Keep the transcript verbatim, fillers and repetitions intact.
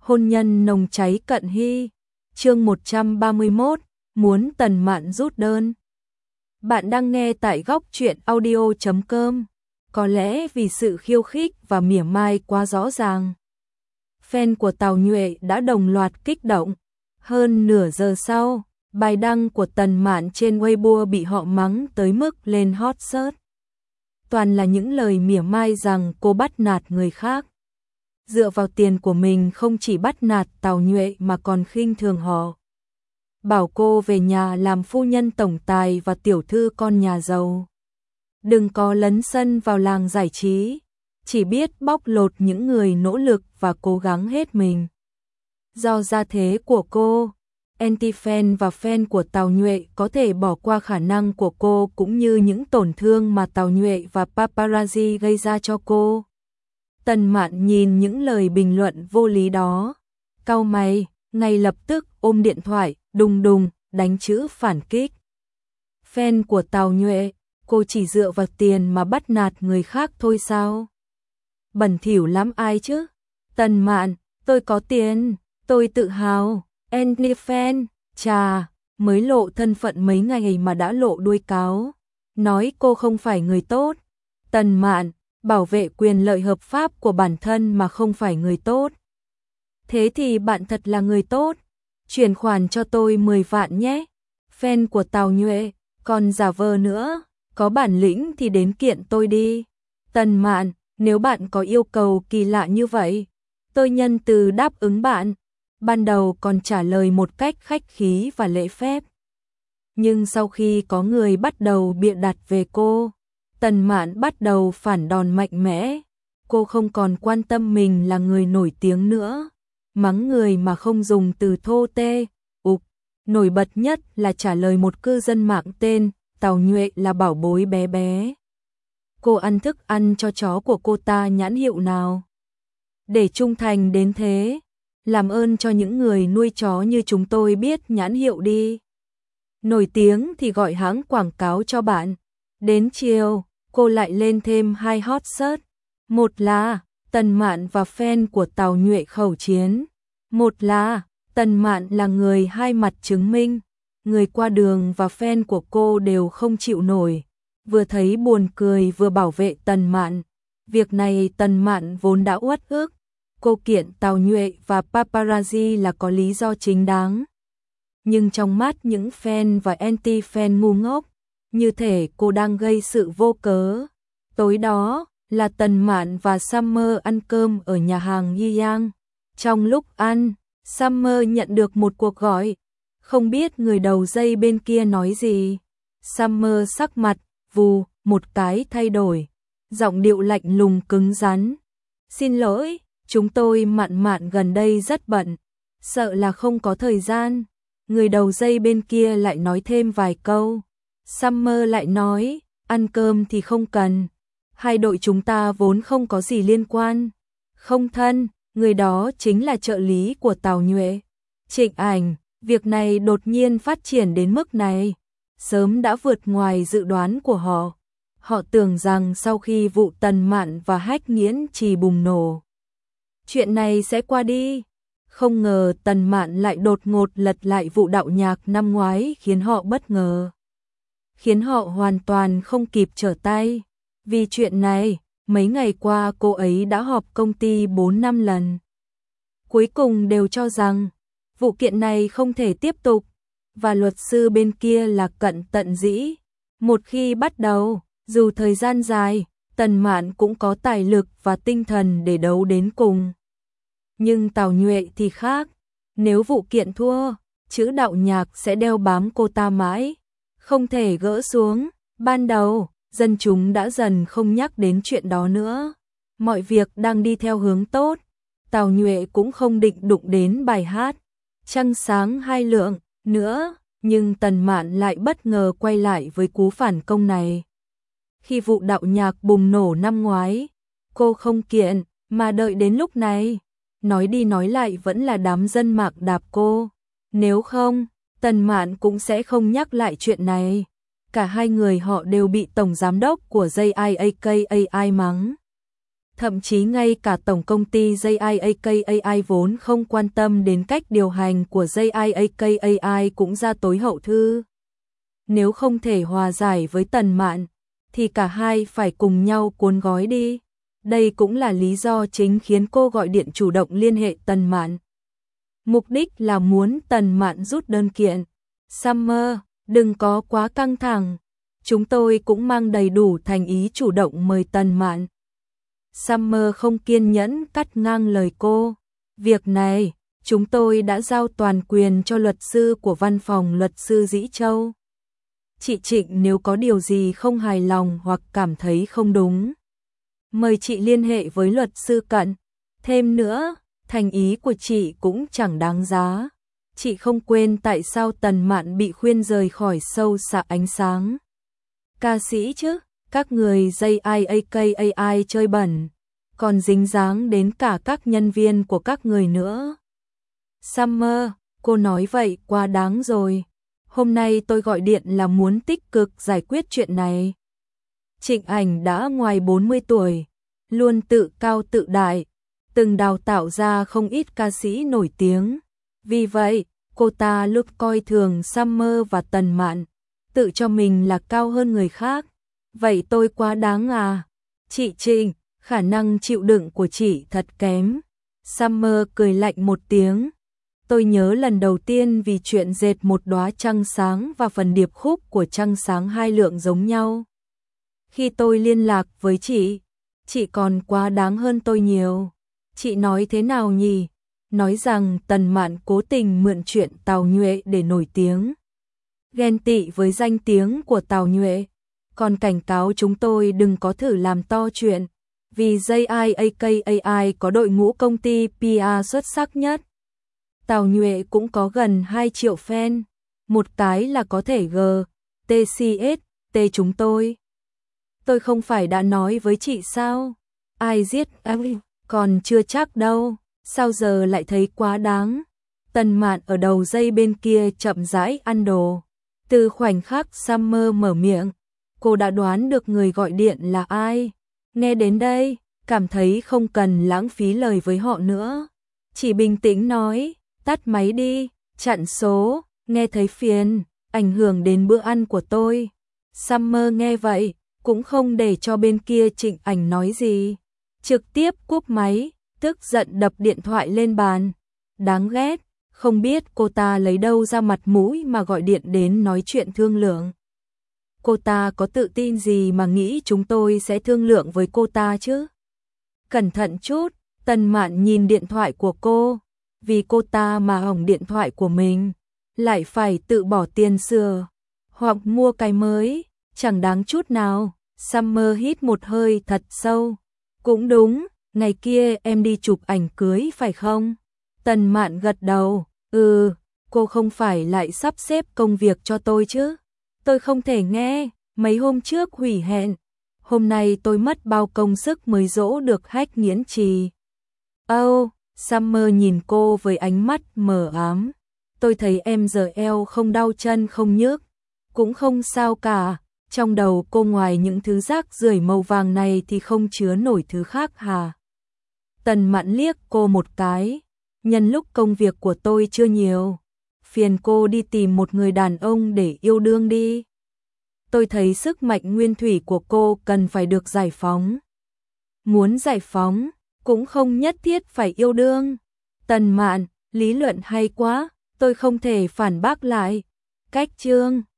Hôn nhân nồng cháy cận hy. Chương một trăm ba mươi mốt, muốn Tần Mạn rút đơn. Bạn đang nghe tại góc truyện audio chấm com. Có lẽ vì sự khiêu khích và mỉa mai quá rõ ràng, fan của Tào Nhuệ đã đồng loạt kích động. Hơn nửa giờ sau, bài đăng của Tần Mạn trên Weibo bị họ mắng tới mức lên hot search. Toàn là những lời mỉa mai rằng cô bắt nạt người khác. Dựa vào tiền của mình không chỉ bắt nạt Tào Nhuệ mà còn khinh thường họ. Bảo cô về nhà làm phu nhân tổng tài và tiểu thư con nhà giàu. Đừng có lấn sân vào làng giải trí, chỉ biết bóc lột những người nỗ lực và cố gắng hết mình. Do gia thế của cô, anti-fan và fan của Tào Nhuệ có thể bỏ qua khả năng của cô cũng như những tổn thương mà Tào Nhuệ và paparazzi gây ra cho cô. Tần Mạn nhìn những lời bình luận vô lý đó, cau mày, ngay lập tức ôm điện thoại, đùng đùng, đánh chữ phản kích. Fan của Tào Nhuệ, cô chỉ dựa vào tiền mà bắt nạt người khác thôi sao? Bẩn thỉu lắm ai chứ? Tần Mạn, tôi có tiền, tôi tự hào, anti-fan, chà, mới lộ thân phận mấy ngày mà đã lộ đuôi cáo, nói cô không phải người tốt. Tần Mạn, bảo vệ quyền lợi hợp pháp của bản thân mà không phải người tốt. Thế thì bạn thật là người tốt, chuyển khoản cho tôi mười vạn nhé. Fan của Tào Nhuệ, còn giả vờ nữa, có bản lĩnh thì đến kiện tôi đi. Tần Mạn, nếu bạn có yêu cầu kỳ lạ như vậy, tôi nhân từ đáp ứng bạn. Ban đầu còn trả lời một cách khách khí và lễ phép. Nhưng sau khi có người bắt đầu bịa đặt về cô, Tần Mạn bắt đầu phản đòn mạnh mẽ. Cô không còn quan tâm mình là người nổi tiếng nữa, mắng người mà không dùng từ thô tê, ục. Nổi bật nhất là trả lời một cư dân mạng tên Tào Nhuệ là bảo bối bé bé. Cô ăn thức ăn cho chó của cô ta nhãn hiệu nào? Để trung thành đến thế, làm ơn cho những người nuôi chó như chúng tôi biết nhãn hiệu đi. Nổi tiếng thì gọi hãng quảng cáo cho bạn. Đến chiều, cô lại lên thêm hai hot search. Một là Tần Mạn và fan của Tào Nhuệ khẩu chiến. Một là Tần Mạn là người hai mặt chứng minh. Người qua đường và fan của cô đều không chịu nổi, vừa thấy buồn cười vừa bảo vệ Tần Mạn. Việc này Tần Mạn vốn đã uất ức. Cô kiện Tào Nhuệ và paparazzi là có lý do chính đáng. Nhưng trong mắt những fan và anti-fan ngu ngốc, như thể cô đang gây sự vô cớ. Tối đó là Tần Mạn và Summer ăn cơm ở nhà hàng Yiyang. Trong lúc ăn, Summer nhận được một cuộc gọi. Không biết người đầu dây bên kia nói gì. Summer sắc mặt, vù, một cái thay đổi. Giọng điệu lạnh lùng cứng rắn. Xin lỗi, chúng tôi Mạn Mạn gần đây rất bận. Sợ là không có thời gian. Người đầu dây bên kia lại nói thêm vài câu. Summer lại nói, ăn cơm thì không cần. Hai đội chúng ta vốn không có gì liên quan. Không thân, người đó chính là trợ lý của Tào Nhuệ, Trịnh Ảnh. Việc này đột nhiên phát triển đến mức này, sớm đã vượt ngoài dự đoán của họ. Họ tưởng rằng sau khi vụ Tần Mạn và Hách Nghiễn Trì bùng nổ, chuyện này sẽ qua đi. Không ngờ Tần Mạn lại đột ngột lật lại vụ đạo nhạc năm ngoái khiến họ bất ngờ. Khiến họ hoàn toàn không kịp trở tay. Vì chuyện này, mấy ngày qua cô ấy đã họp công ty bốn năm lần. Cuối cùng đều cho rằng vụ kiện này không thể tiếp tục, và luật sư bên kia là cận tận dĩ. Một khi bắt đầu, dù thời gian dài, Tần Mạn cũng có tài lực và tinh thần để đấu đến cùng. Nhưng Tào Nhuệ thì khác, nếu vụ kiện thua, chữ đạo nhạc sẽ đeo bám cô ta mãi, không thể gỡ xuống. Ban đầu, dân chúng đã dần không nhắc đến chuyện đó nữa. Mọi việc đang đi theo hướng tốt, Tào Nhuệ cũng không định đụng đến bài hát Trăng sáng hai lượng nữa, nhưng Tần Mạn lại bất ngờ quay lại với cú phản công này. Khi vụ đạo nhạc bùng nổ năm ngoái, cô không kiện, mà đợi đến lúc này, nói đi nói lại vẫn là đám dân mạng đạp cô. Nếu không, Tần Mạn cũng sẽ không nhắc lại chuyện này. Cả hai người họ đều bị tổng giám đốc của gi i a ca i mắng. Thậm chí ngay cả tổng công ty gi i a ca a i vốn không quan tâm đến cách điều hành của gi i a ca a i cũng ra tối hậu thư. Nếu không thể hòa giải với Tần Mạn, thì cả hai phải cùng nhau cuốn gói đi. Đây cũng là lý do chính khiến cô gọi điện chủ động liên hệ Tần Mạn. Mục đích là muốn Tần Mạn rút đơn kiện. Summer, đừng có quá căng thẳng. Chúng tôi cũng mang đầy đủ thành ý chủ động mời Tần Mạn. Summer không kiên nhẫn cắt ngang lời cô. Việc này, chúng tôi đã giao toàn quyền cho luật sư của văn phòng luật sư Dĩ Châu. Chị Trịnh nếu có điều gì không hài lòng hoặc cảm thấy không đúng, mời chị liên hệ với luật sư Cận. Thêm nữa, thành ý của chị cũng chẳng đáng giá. Chị không quên tại sao Tần Mạn bị khuyên rời khỏi show Xạ Ánh Sáng. Ca sĩ chứ, các người gi i a ca a i chơi bẩn, còn dính dáng đến cả các nhân viên của các người nữa. Summer, cô nói vậy quá đáng rồi. Hôm nay tôi gọi điện là muốn tích cực giải quyết chuyện này. Trịnh Ảnh đã ngoài bốn mươi tuổi, luôn tự cao tự đại, từng đào tạo ra không ít ca sĩ nổi tiếng. Vì vậy, cô ta lúc coi thường Summer và Tần Mạn, tự cho mình là cao hơn người khác. Vậy tôi quá đáng à? Chị Trịnh, khả năng chịu đựng của chị thật kém. Summer cười lạnh một tiếng. Tôi nhớ lần đầu tiên vì chuyện dệt một đóa trăng sáng và phần điệp khúc của trăng sáng hai lượng giống nhau. Khi tôi liên lạc với chị, chị còn quá đáng hơn tôi nhiều. Chị nói thế nào nhỉ? Nói rằng Tần Mạn cố tình mượn chuyện Tào Nhuệ để nổi tiếng, ghen tị với danh tiếng của Tào Nhuệ, còn cảnh cáo chúng tôi đừng có thử làm to chuyện, vì gi i a ca a i có đội ngũ công ty pê e xuất sắc nhất. Tào Nhuệ cũng có gần hai triệu fan, một cái là có thể g, tê xê ét, t chúng tôi. Tôi không phải đã nói với chị sao? Ai giết ai, còn chưa chắc đâu, sao giờ lại thấy quá đáng? Tần Mạn ở đầu dây bên kia chậm rãi ăn đồ. Từ khoảnh khắc Summer mở miệng, cô đã đoán được người gọi điện là ai. Nghe đến đây, cảm thấy không cần lãng phí lời với họ nữa. Chỉ bình tĩnh nói, tắt máy đi, chặn số, nghe thấy phiền, ảnh hưởng đến bữa ăn của tôi. Summer nghe vậy, cũng không để cho bên kia Trịnh Ảnh nói gì. Trực tiếp cúp máy, tức giận đập điện thoại lên bàn. Đáng ghét, không biết cô ta lấy đâu ra mặt mũi mà gọi điện đến nói chuyện thương lượng. Cô ta có tự tin gì mà nghĩ chúng tôi sẽ thương lượng với cô ta chứ? Cẩn thận chút, Tần Mạn nhìn điện thoại của cô. Vì cô ta mà hỏng điện thoại của mình, lại phải tự bỏ tiền sửa, hoặc mua cái mới, chẳng đáng chút nào. Summer hít một hơi thật sâu. Cũng đúng, ngày kia em đi chụp ảnh cưới phải không? Tần Mạn gật đầu, ừ, cô không phải lại sắp xếp công việc cho tôi chứ? Tôi không thể nghe, mấy hôm trước hủy hẹn. Hôm nay tôi mất bao công sức mới dỗ được Hách Nghiễn Trì. Âu, oh, Summer nhìn cô với ánh mắt mờ ám. Tôi thấy em giờ eo không đau chân không nhức, cũng không sao cả. Trong đầu cô ngoài những thứ rác rưởi màu vàng này thì không chứa nổi thứ khác hả? Tần Mạn liếc cô một cái. Nhân lúc công việc của tôi chưa nhiều, phiền cô đi tìm một người đàn ông để yêu đương đi. Tôi thấy sức mạnh nguyên thủy của cô cần phải được giải phóng. Muốn giải phóng, cũng không nhất thiết phải yêu đương. Tần Mạn, lý luận hay quá, tôi không thể phản bác lại. Cách chương